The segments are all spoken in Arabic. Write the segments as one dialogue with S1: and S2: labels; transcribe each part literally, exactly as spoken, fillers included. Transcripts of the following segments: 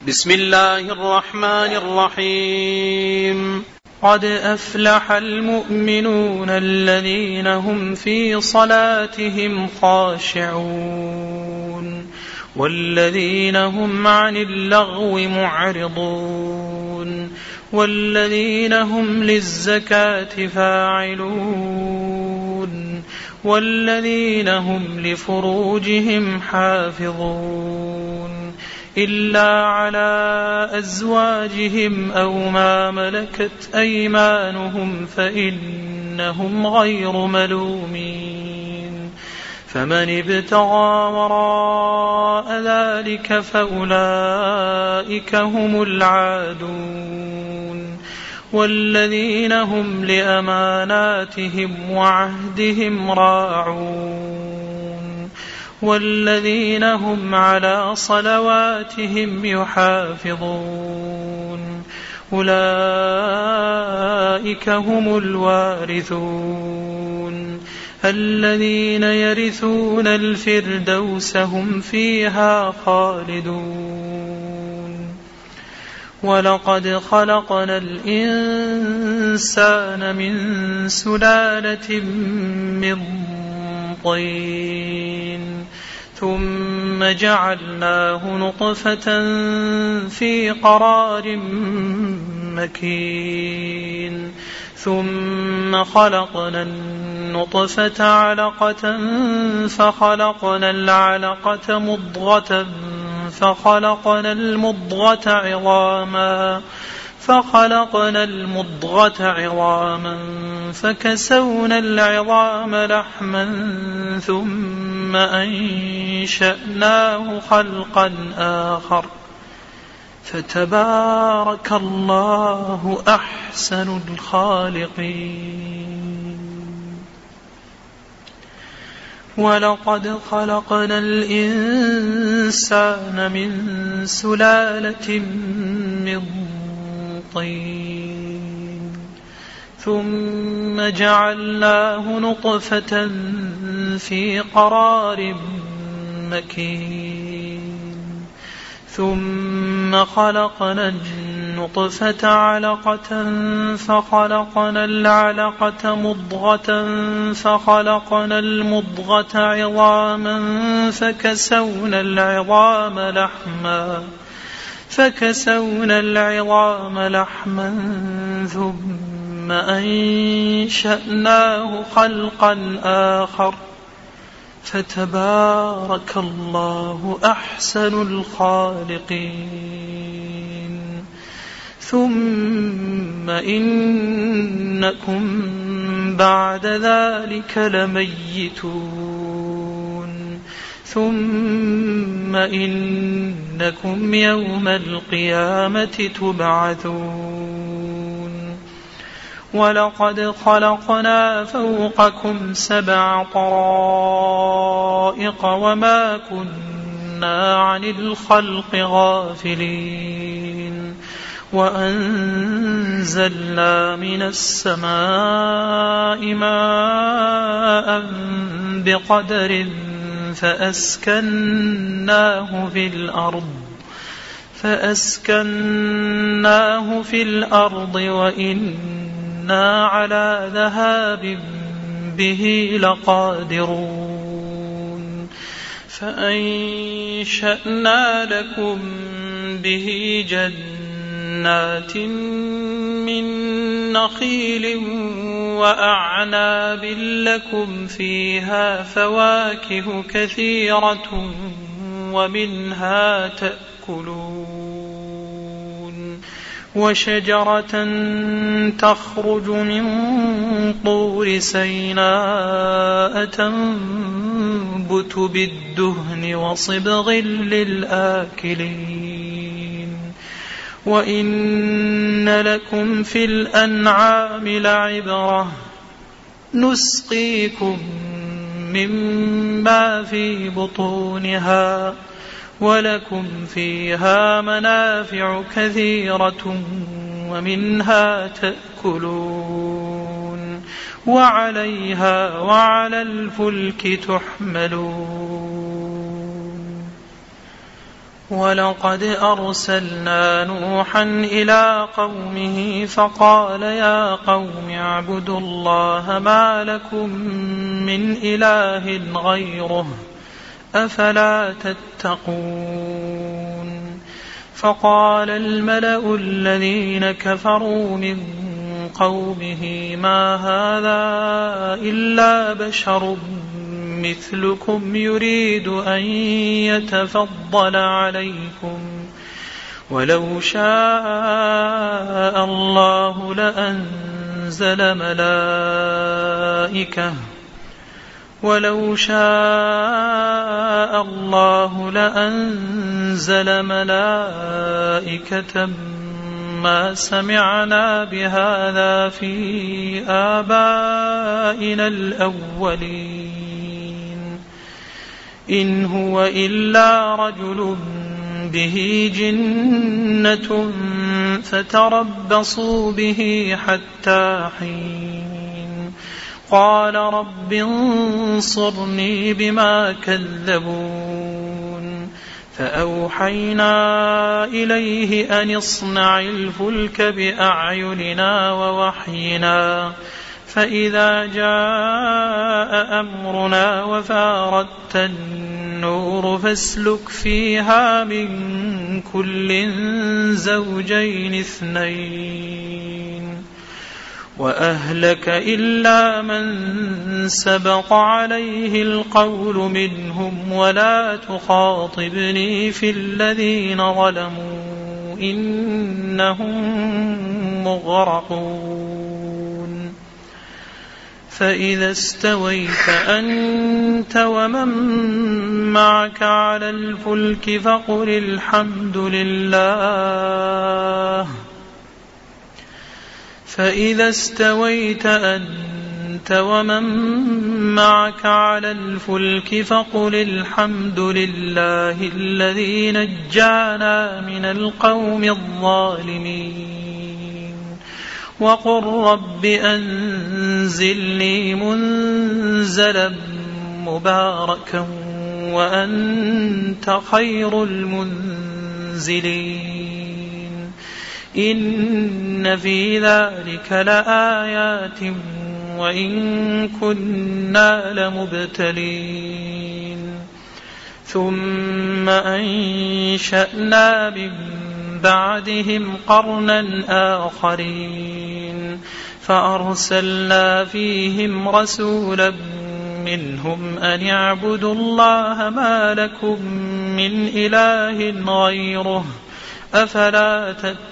S1: بسم الله الرحمن الرحيم. قد أفلح المؤمنون الذين هم في صلاتهم خاشعون والذين هم عن اللغو معرضون والذين هم للزكاة فاعلون والذين هم لفروجهم حافظون إلا على أزواجهم أو ما ملكت أيمانهم فإنهم غير ملومين، فمن ابتغى وراء ذلك فأولئك هم العادون. والذين هم لأماناتهم وعهدهم راعون والذين هم على صلواتهم يحافظون أولئك هم الوارثون الذين يرثون الفردوس هم فيها خالدون. ولقد خلقنا الإنسان من سلالة من طين ثم جعلناه نطفة في قرار مكين ثم خلقنا النطفة علقة فخلقنا العلقة مضغة فخلقنا المضغة عظاما فخلقنا المضغة عظاما فكسونا العظام لحما ثم أنشأناه خلقا آخر فتبارك الله أحسن الخالقين. ولقد خلقنا الإنسان من سلالة من طين ثم جعلناه نطفة في قرار مكين ثم خلقنا النطفة علقة فخلقنا العلقة مضغة فخلقنا المضغة عظاما فكسونا العظام لحما فكسونا العظام لحما ثم أنشأناه خلقا آخر فتبارك الله أحسن الخالقين. ثم إنكم بعد ذلك لميتون ثم إنكم يوم القيامة تبعثون. ولقد خلقنا فوقكم سبع طرائق وما كنا عن الخلق غافلين وأنزلنا من السماء ماء بقدر فأسكناه في الأرض فأسكناه في الأرض وإنا على ذهاب به لقادرون فأنشأنا لكم به جنات من نخيل وأعناب لكم فيها فواكه كثيرة ومنها تأكلون وشجرة تخرج من طور سيناء تنبت بالدهن وصبغ للآكلين وإن لكم في الأنعام لعبرة نسقيكم مما في بطونها ولكم فيها منافع كثيرة ومنها تأكلون وعليها وعلى الفلك تحملون. ولقد أرسلنا نوحا إلى قومه فقال يا قوم اعبدوا الله ما لكم من إله غيره أفلا تتقون. فقال الملأ الذين كفروا من قومه ما هذا إلا بشر مثلكم يريد أن يتفضل عليكم ولو شاء الله لأنزل ملائكة ولو شاء الله لأنزل ملائكة ما سمعنا بهذا في آبائنا الأولين إن هو إلا رجل به جنة فتربصوا به حتى حين. قال رب انصرني بما كذبون. فأوحينا إليه أن اصنع الفلك بأعيننا ووحينا فإذا جاء أمرنا وفاردت النور فاسلك فيها من كل زوجين اثنين وأهلك إلا من سبق عليه القول منهم ولا تخاطبني في الذين ظلموا إنهم مغرقون. فإذا استويت أنت ومن معك على الفلك فقل الحمد لله فإذا استويت أنت ومن معك على الفلك فقل الحمد لله الذي نجانا من القوم الظالمين وقل رب أنزلني منزلا مباركا وأنت خير المنزلين. إن في ذلك لآيات وإن كنا لمبتلين. ثم أنشأنا من بعدهم قرنا آخرين فأرسلنا فيهم رسولا منهم أن اعبدوا الله ما لكم من إله غيره أفلا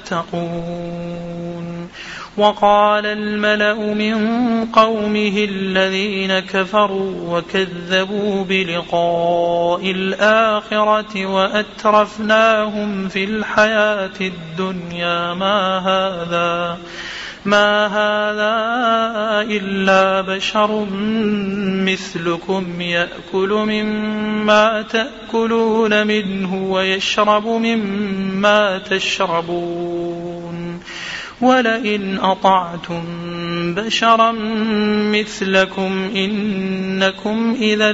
S1: تتقون. وقال الملأ من قومه الذين كفروا وكذبوا بلقاء الآخرة وأترفناهم في الحياة الدنيا ما هذا ما هذا إلا بشر مثلكم يأكل مما تأكلون منه ويشرب مما تشربون ولئن أطعتم بشرا مثلكم إنكم إذا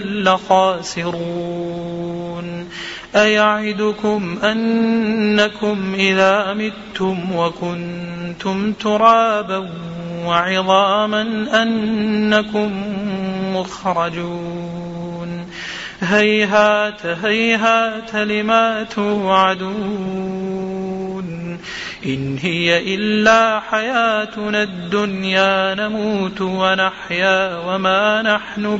S1: لخاسرون. أيعدكم أنكم إذا متم وكنتم ترابا وعظاما أنكم مخرجون. هيهات هيهات لما توعدون إن هي إلا حياتنا الدنيا نموت ونحيا وما نحن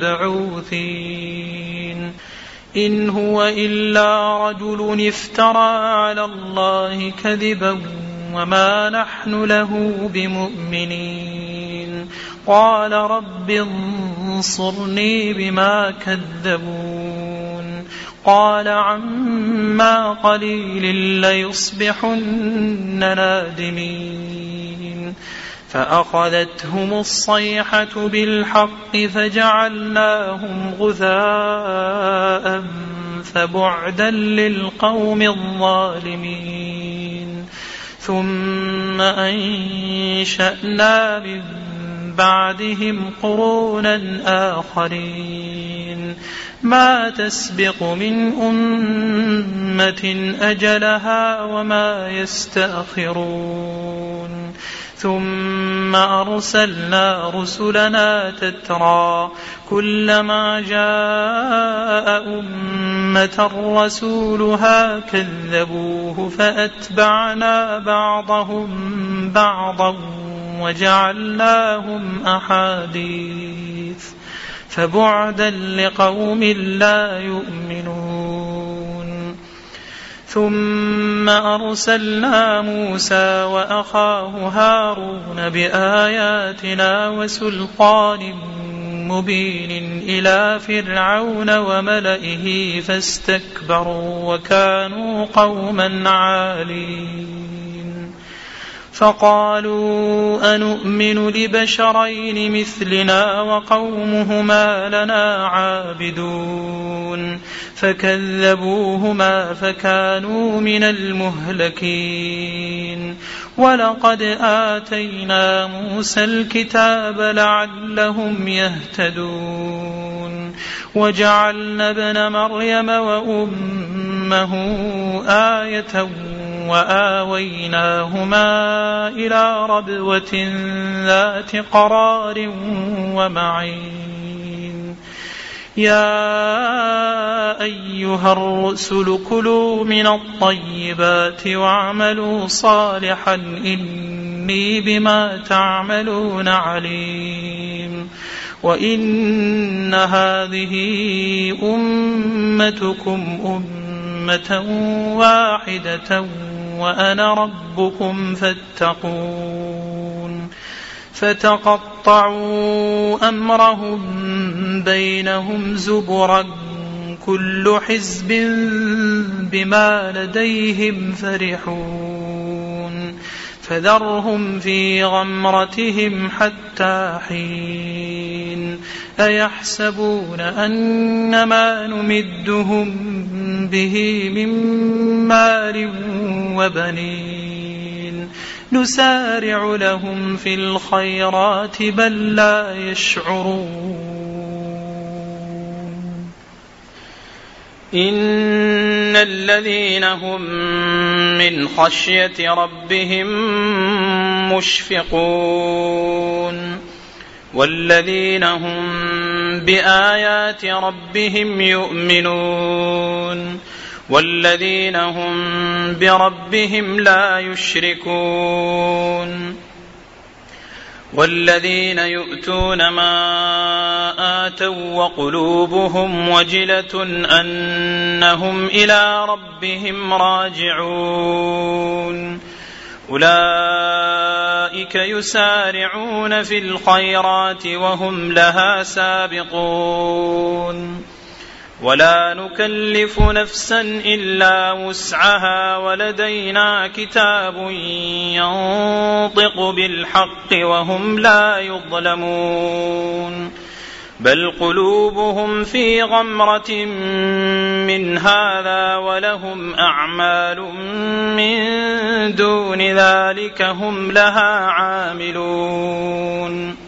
S1: بمبعوثين. إن هو إلا رجل افترى على الله كذبا وما نحن له بمؤمنين. قال رب انصرني بما كذبون. قال عما قليل ليصبحن نادمين. فأخذتهم الصيحة بالحق فجعلناهم غثاء فبعدا للقوم الظالمين. ثم أنشأنا من بعدهم قرونا آخرين ما تسبق من أمة أجلها وما يستأخرون ثم أرسلنا رسلنا تترى كلما جاء أمة رسولها كذبوه فأتبعنا بعضهم بعضا وجعلناهم أحاديث فبعدا لقوم لا يؤمنون ثم أرسلنا موسى وأخاه هارون بآياتنا وسلطان مبين إلى فرعون وملئه فاستكبروا وكانوا قوما عالين فقالوا أنؤمن لبشرين مثلنا وقومهما لنا عابدون فكذبوهما فكانوا من المهلكين ولقد آتينا موسى الكتاب لعلهم يهتدون وجعلنا ابن مريم وأمه آية وآويناهما إلى ربوة ذات قرار ومعين يا أيها الرسل كلوا من الطيبات واعملوا صالحا إني بما تعملون عليم وإن هذه أمتكم أمة واحدة وأنا ربكم فاتقون فتقطعوا أمرهم بينهم زبرا كل حزب بما لديهم فرحون فذرهم في غمرتهم حتى حين أيحسبون أنما نمدهم به من مال وبنين نسارع لهم في الخيرات بل لا يشعرون إن الذين هم من خشية ربهم مشفقون والذين هم بآيات ربهم يؤمنون والذين هم بربهم لا يشركون والذين يؤتون ما آتوا وقلوبهم وجلة أنهم إلى ربهم راجعون أولئك يسارعون في الخيرات وهم لها سابقون ولا نكلف نفسا إلا وسعها ولدينا كتاب ينطق بالحق وهم لا يظلمون بل قلوبهم في غمرة من هذا ولهم أعمال من دون ذلك هم لها عاملون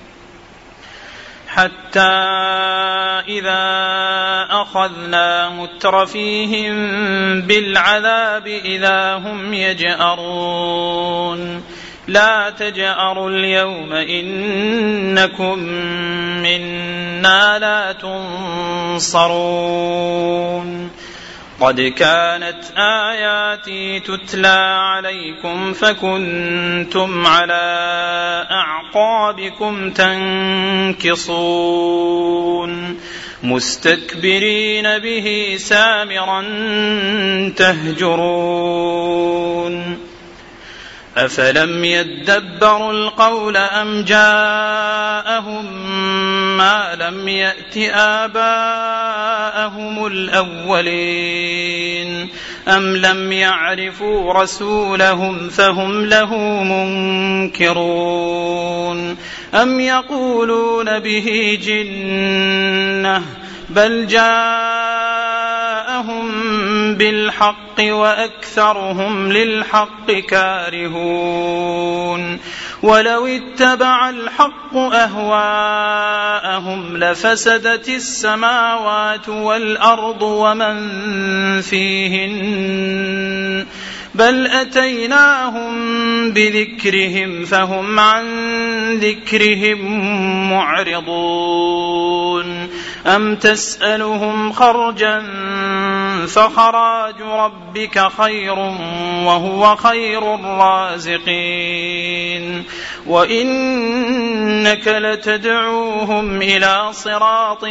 S1: حتى إذا أخذنا مترفيهم بالعذاب إذا هم يجأرون لا تجأروا اليوم إنكم منا لا تنصرون قد كانت آياتي تتلى عليكم فكنتم على أعقابكم تنكصون مستكبرين به سامرا تهجرون أفلم يدبروا القول أم جاءهم ما لم يأت آباءهم الأولين أم لم يعرفوا رسولهم فهم له منكرون أم يقولون به جنة بل جاءهم بالحق وأكثرهم للحق كارهون ولو اتبع الحق أهواءهم لفسدت السماوات والأرض ومن فيهن بل أتيناهم بذكرهم فهم عن ذكرهم معرضون أم تسألهم خرجا فخراج ربك خير وهو خير الرازقين وإنك لتدعوهم إلى صراط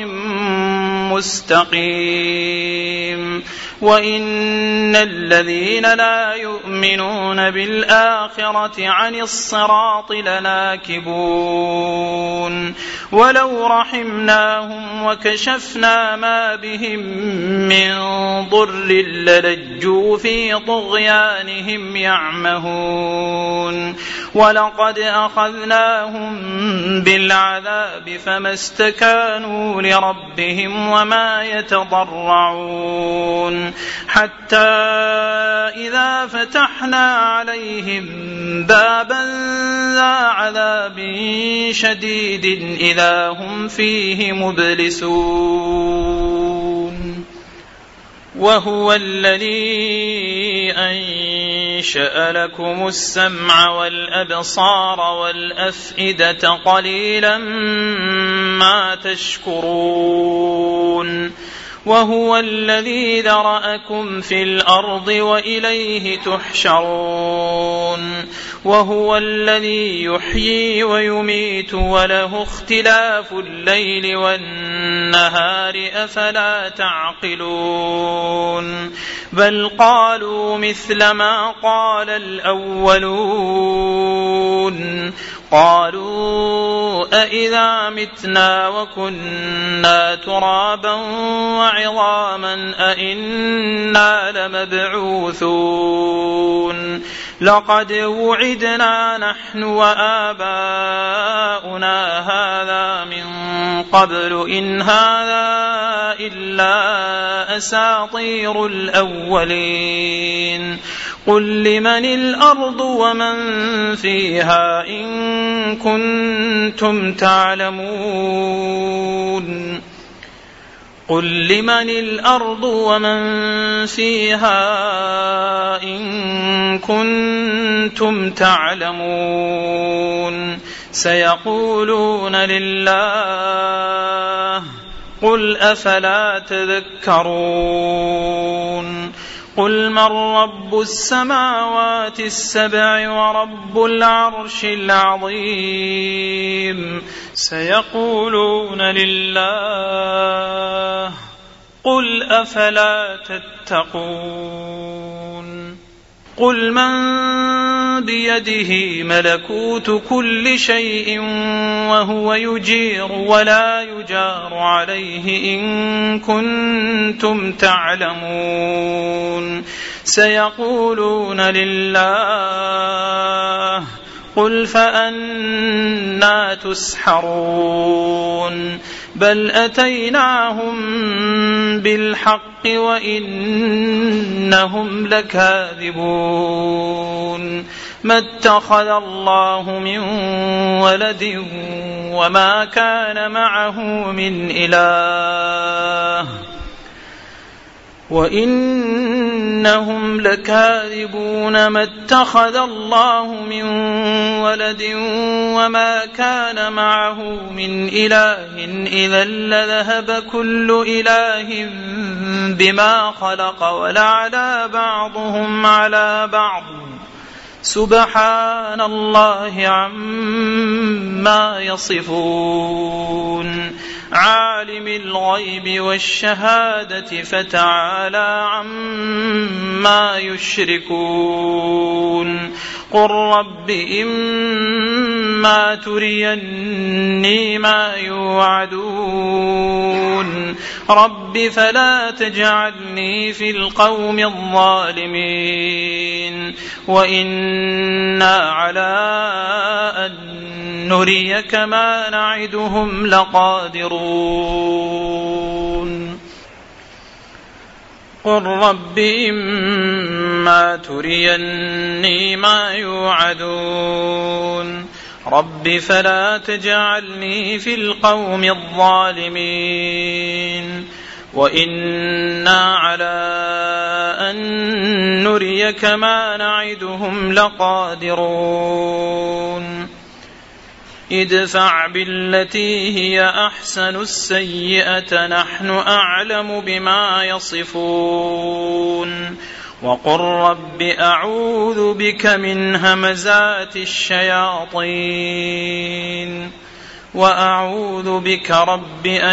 S1: مستقيم وإن الذين لا يؤمنون بالآخرة عن الصراط لناكبون ولو رحمناهم وكشفنا ما بهم من ضر للجوا في طغيانهم يعمهون ولقد أخذناهم بالعذاب فما استكانوا لربهم وما يتضرعون حتى إذا فتحنا عليهم بابا ذا عذاب شديد إذا هم فيه مبلسون وهو الذي أنشأ لكم السمع والأبصار والأفئدة قليلا ما تشكرون وهو الذي ذرأكم في الأرض وإليه تحشرون وهو الذي يحيي ويميت وله اختلاف الليل والنهار أفلا تعقلون بل قالوا مثل ما قال الأولون قالوا أإذا متنا وكنا ترابا وعظاما أإنا لمبعوثون لقد وعدنا نحن وآباؤنا هذا من قبل إن هذا إلا أساطير الأولين قل لمن الأرض ومن فيها إن كنتم تعلمون قل لمن الأرض ومن فيها إن كنتم تعلمون سيقولون لله قل أفلا تذكرون قل من رب السماوات السبع ورب العرش العظيم سيقولون لله قل أفلا تتقون قل من بيده ملكوت كل شيء وهو يجير ولا يجار عليه إن كنتم تعلمون سيقولون لله قل فأنى تسحرون بل أتيناهم بالحق وإنهم لكاذبون ما اتخذ الله من ولد وما كان معه من إله وإنهم لكاذبون ما اتخذ الله من ولد وما كان معه من إله إذا لذهب كل إله بما خلق ولعلى بعضهم على بعض سبحان الله عما يصفون عالم الغيب والشهادة فتعالى عما يشركون قل رب إما تريني ما يوعدون رب فلا تجعلني في القوم الظالمين وإنا على أن نريك ما نعدهم لقادرون قل رب إما تريني ما يوعدون رب فلا تجعلني في القوم الظالمين وإنا على أن نريك ما نعدهم لقادرون ادفع بالتي هي أحسن السيئة نحن أعلم بما يصفون وقل رب أعوذ بك من همزات الشياطين وأعوذ بك رب أن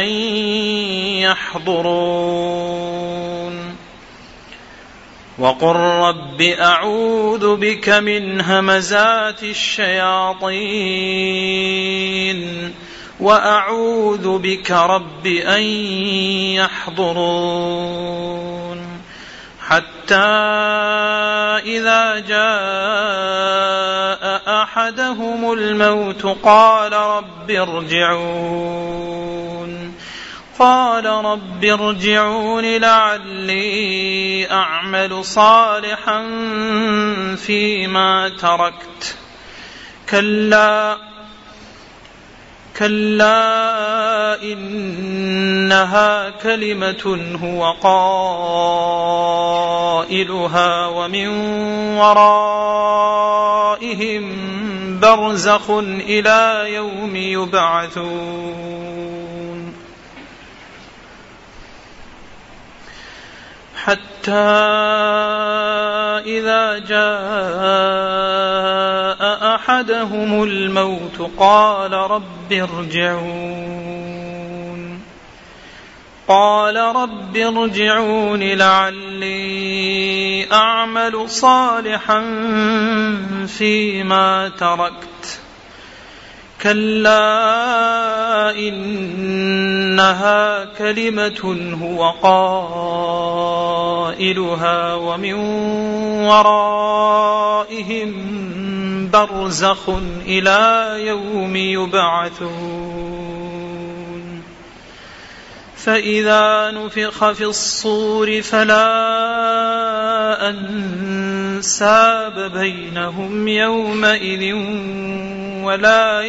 S1: يحضرون وقل رب أعوذ بك من همزات الشياطين وأعوذ بك رب أن يحضرون حتى إذا جاء أحدهم الموت قال رب ارجعون قال رب ارجعون لعلي أعمل صالحا فيما تركت كلا كلا إنها كلمة هو قائلها ومن ورائهم برزخ إلى يوم يبعثون حتى إذا جاء أحدهم الموت قال رب ارجعون قال رب ارجعون لعلي أعمل صالحا فيما تركت كلا إنها كلمة هو قائلها ومن ورائهم برزخ إلى يوم يبعثون فإذا نفخ في الصور فلا أنساب بينهم يومئذ ولا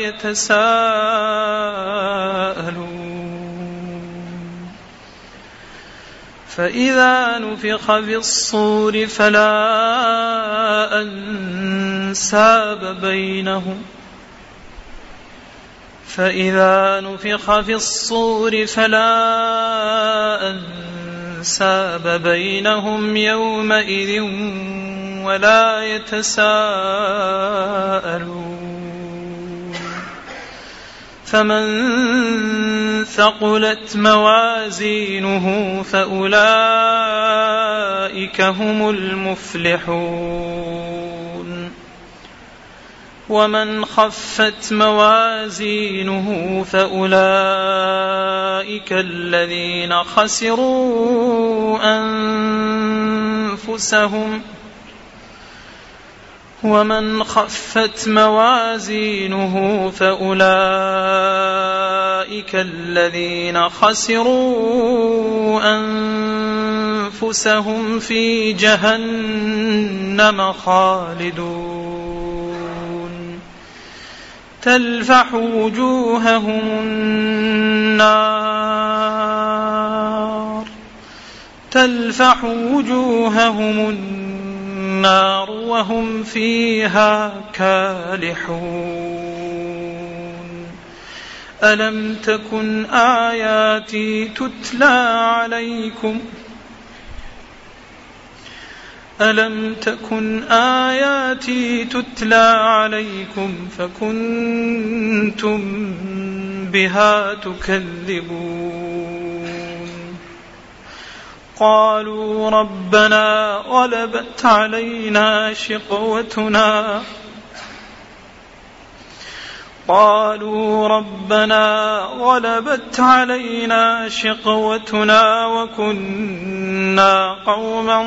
S1: يتساءلون فإذا نفخ في الصور فلا أنساب بينهم فإذا نفخ في الصور فلا أنساب بينهم يومئذ ولا يتساءلون فمن ثقلت موازينه فأولئك هم المفلحون ومن خفت موازينه فأولئك الذين خسروا أنفسهم ومن خفت موازينه فأولئك الذين خسروا أنفسهم في جهنم خالدون تلفح وجوههم النار تلفح وجوههم النار وهم فيها كالحون ألم تكن آياتي تتلى عليكم ألم تكن آياتي تتلى عليكم فكنتم بها تكذبون قالوا ربنا غلبت علينا شقوتنا قالوا ربنا غلبت علينا شقوتنا وكنا قوما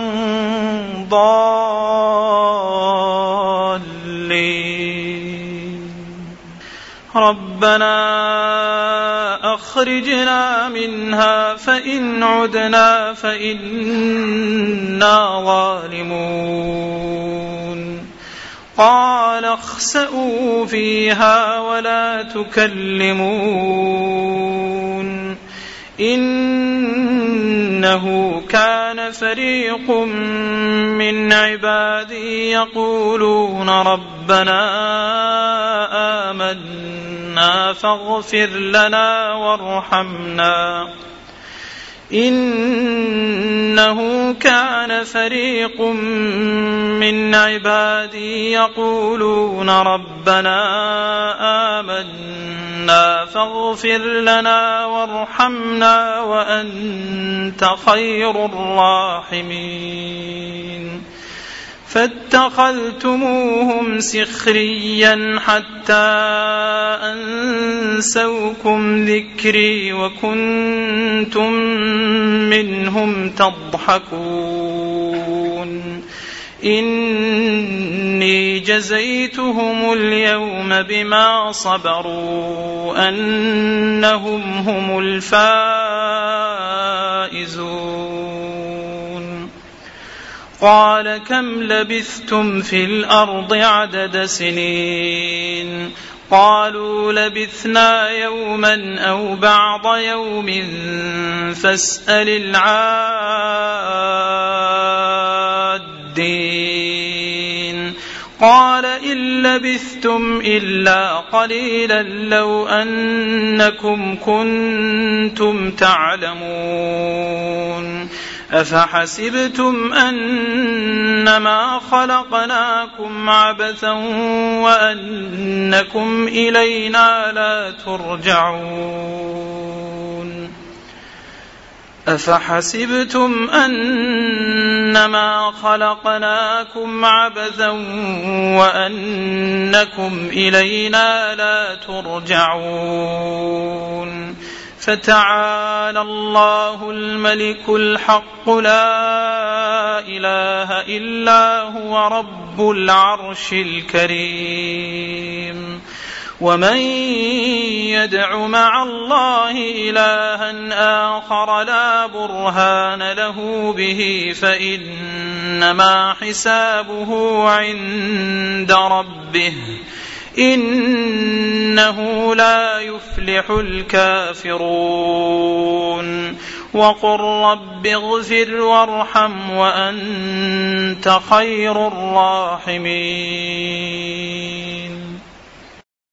S1: ضالين ربنا أخرجنا منها فإن عدنا فإنا ظالمون قال اخسئوا فيها ولا تكلمون إنه كان فريق من عبادي يقولون ربنا آمنا فاغفر لنا وارحمنا إنه كان فريق من عبادي يقولون ربنا آمنا فاغفر لنا وارحمنا وأنت خير الراحمين فاتخذتموهم سخريا حتى أنسوكم ذكري وكنتم منهم تضحكون إني جزيتهم اليوم بما صبروا أنهم هم الفائزون قال كم لبثتم في الأرض عدد سنين قالوا لبثنا يوما أو بعض يوم فاسأل العادين قال إن لبثتم إلا قليلا لو أنكم كنتم تعلمون أفحسبتم أنما خلقناكم عبثا وأنكم إلينا لا ترجعون أفحسبتم أنما خلقناكم عبثا وأنكم إلينا لا ترجعون فتعالى الله الملك الحق لا إله إلا هو رب العرش الكريم ومن يدع مع الله إلها آخر لا برهان له به فإنما حسابه عند ربه إنه لا يفلح الكافرون وقل رب اغفر وارحم وأنت خير الراحمين